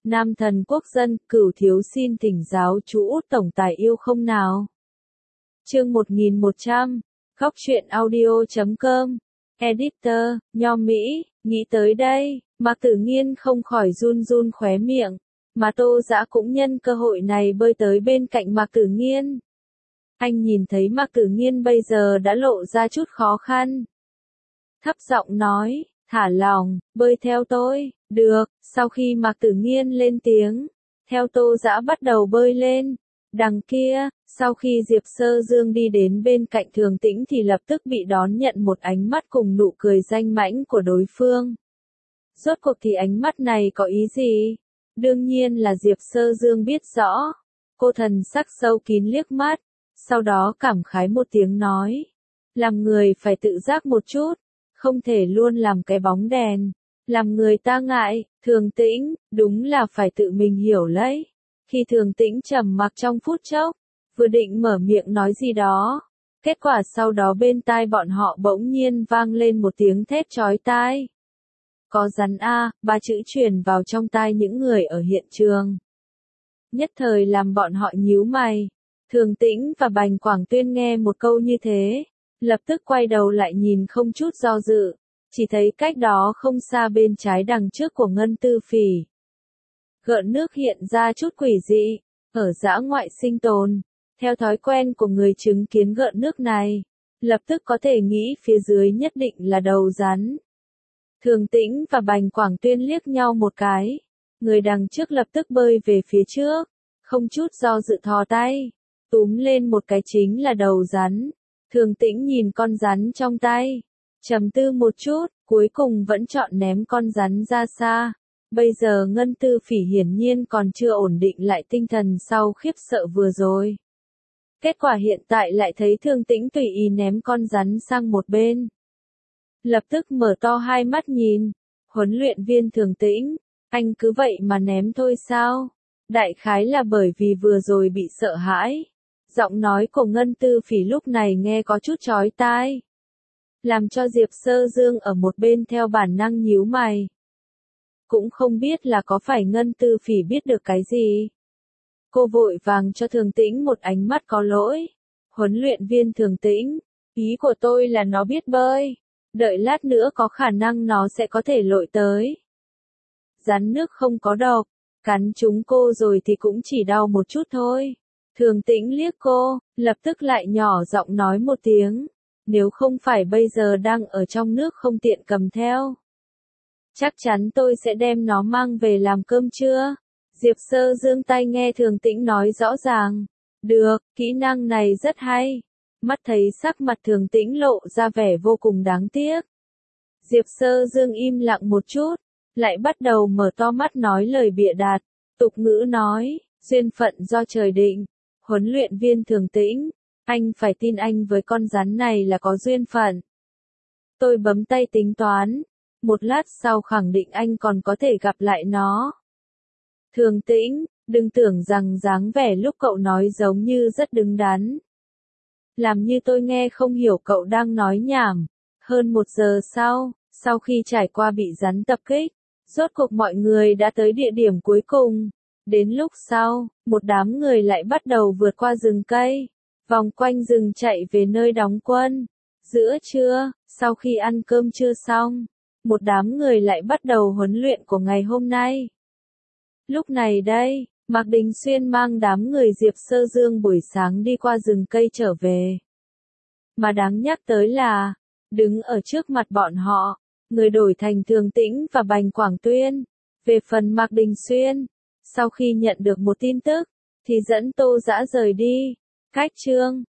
Nam thần quốc dân, Cửu thiếu xin thỉnh giáo chú Út tổng tài yêu không nào. Chương 1100, Góc truyện audio.com, Editor, Nho Mỹ, nghĩ tới đây, Mạc Tử Nghiên không khỏi run run khóe miệng, mà Tô Dã cũng nhân cơ hội này bơi tới bên cạnh Mạc Tử Nghiên. Anh nhìn thấy Mạc Tử Nghiên bây giờ đã lộ ra chút khó khăn. Thấp giọng nói, thả lòng, bơi theo tôi, được, sau khi Mạc Tử Nghiên lên tiếng, theo Tô Dã bắt đầu bơi lên. Đằng kia, sau khi Diệp Sơ Dương đi đến bên cạnh Thường Tĩnh thì lập tức bị đón nhận một ánh mắt cùng nụ cười danh mãnh của đối phương. Rốt cuộc thì ánh mắt này có ý gì? Đương nhiên là Diệp Sơ Dương biết rõ. Cô thần sắc sâu kín liếc mắt, sau đó cảm khái một tiếng nói. Làm người phải tự giác một chút, không thể luôn làm cái bóng đèn. Làm người ta ngại, Thường Tĩnh, đúng là phải tự mình hiểu lấy. Khi Thường Tĩnh trầm mặc trong phút chốc, vừa định mở miệng nói gì đó. Kết quả sau đó bên tai bọn họ bỗng nhiên vang lên một tiếng thét chói tai. Có rắn a, ba chữ truyền vào trong tai những người ở hiện trường. Nhất thời làm bọn họ nhíu mày. Thường Tĩnh và Bành Quảng Tuyên nghe một câu như thế, lập tức quay đầu lại nhìn không chút do dự, chỉ thấy cách đó không xa bên trái đằng trước của Ngân Tư Phỉ. Gợn nước hiện ra chút quỷ dị, ở dã ngoại sinh tồn, theo thói quen của người chứng kiến gợn nước này, lập tức có thể nghĩ phía dưới nhất định là đầu rắn. Thường Tĩnh và Bành Quảng Tuyên liếc nhau một cái, người đằng trước lập tức bơi về phía trước, không chút do dự thò tay, túm lên một cái chính là đầu rắn. Thường Tĩnh nhìn con rắn trong tay, trầm tư một chút, cuối cùng vẫn chọn ném con rắn ra xa. Bây giờ Ngân Tư Phỉ hiển nhiên còn chưa ổn định lại tinh thần sau khiếp sợ vừa rồi. Kết quả hiện tại lại thấy Thường Tĩnh tùy ý ném con rắn sang một bên. Lập tức mở to hai mắt nhìn, huấn luyện viên Thường Tĩnh, anh cứ vậy mà ném thôi sao? Đại khái là bởi vì vừa rồi bị sợ hãi. Giọng nói của Ngân Tư Phỉ lúc này nghe có chút chói tai, làm cho Diệp Sơ Dương ở một bên theo bản năng nhíu mày. Cũng không biết là có phải Ngân Tư Phỉ biết được cái gì. Cô vội vàng cho Thường Tĩnh một ánh mắt có lỗi. Huấn luyện viên Thường Tĩnh, ý của tôi là nó biết bơi. Đợi lát nữa có khả năng nó sẽ có thể lội tới. Rắn nước không có độc, cắn chúng cô rồi thì cũng chỉ đau một chút thôi. Thường Tĩnh liếc cô, lập tức lại nhỏ giọng nói một tiếng. Nếu không phải bây giờ đang ở trong nước không tiện cầm theo, chắc chắn tôi sẽ đem nó mang về làm cơm trưa. Diệp Sơ Dương tay nghe Thường Tĩnh nói rõ ràng. Được, kỹ năng này rất hay. Mắt thấy sắc mặt Thường Tĩnh lộ ra vẻ vô cùng đáng tiếc. Diệp Sơ Dương im lặng một chút, lại bắt đầu mở to mắt nói lời bịa đặt. Tục ngữ nói, duyên phận do trời định. Huấn luyện viên Thường Tĩnh, anh phải tin anh với con rắn này là có duyên phận. Tôi bấm tay tính toán, một lát sau khẳng định anh còn có thể gặp lại nó. Thường Tĩnh, đừng tưởng rằng dáng vẻ lúc cậu nói giống như rất đứng đắn. Làm như tôi nghe không hiểu cậu đang nói nhảm. Hơn 1 giờ sau khi trải qua bị rắn tập kích, rốt cuộc mọi người đã tới địa điểm cuối cùng. Đến lúc sau, một đám người lại bắt đầu vượt qua rừng cây, vòng quanh rừng chạy về nơi đóng quân. Giữa trưa, sau khi ăn cơm trưa xong, một đám người lại bắt đầu huấn luyện của ngày hôm nay. Lúc này đây, Mạc Đình Xuyên mang đám người Diệp Sơ Dương buổi sáng đi qua rừng cây trở về. Mà đáng nhắc tới là, đứng ở trước mặt bọn họ, người đổi thành Thường Tĩnh và Bành Quảng Tuyên. Về phần Mạc Đình Xuyên, sau khi nhận được một tin tức, thì dẫn Tô Dã rời đi. Cách chương